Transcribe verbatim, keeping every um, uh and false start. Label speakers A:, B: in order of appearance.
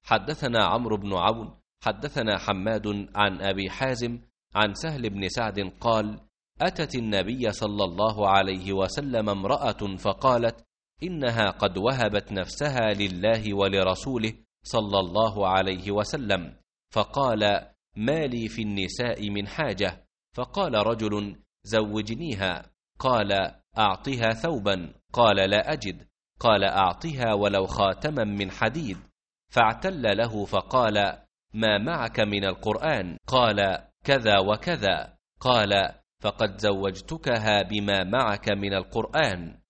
A: حدثنا عمرو بن عون حدثنا حماد عن أبي حازم عن سهل بن سعد قال: أتت النبي صلى الله عليه وسلم امرأة فقالت: إنها قد وهبت نفسها لله ولرسوله صلى الله عليه وسلم. فقال: ما لي في النساء من حاجة. فقال رجل: زوجنيها. قال: أعطها ثوبا. قال: لا أجد. قال: أعطها ولو خاتما من حديد. فاعتل له فقال: ما معك من القرآن؟ قال: كذا وكذا. قال: فقد زوجتكها بما معك من القرآن.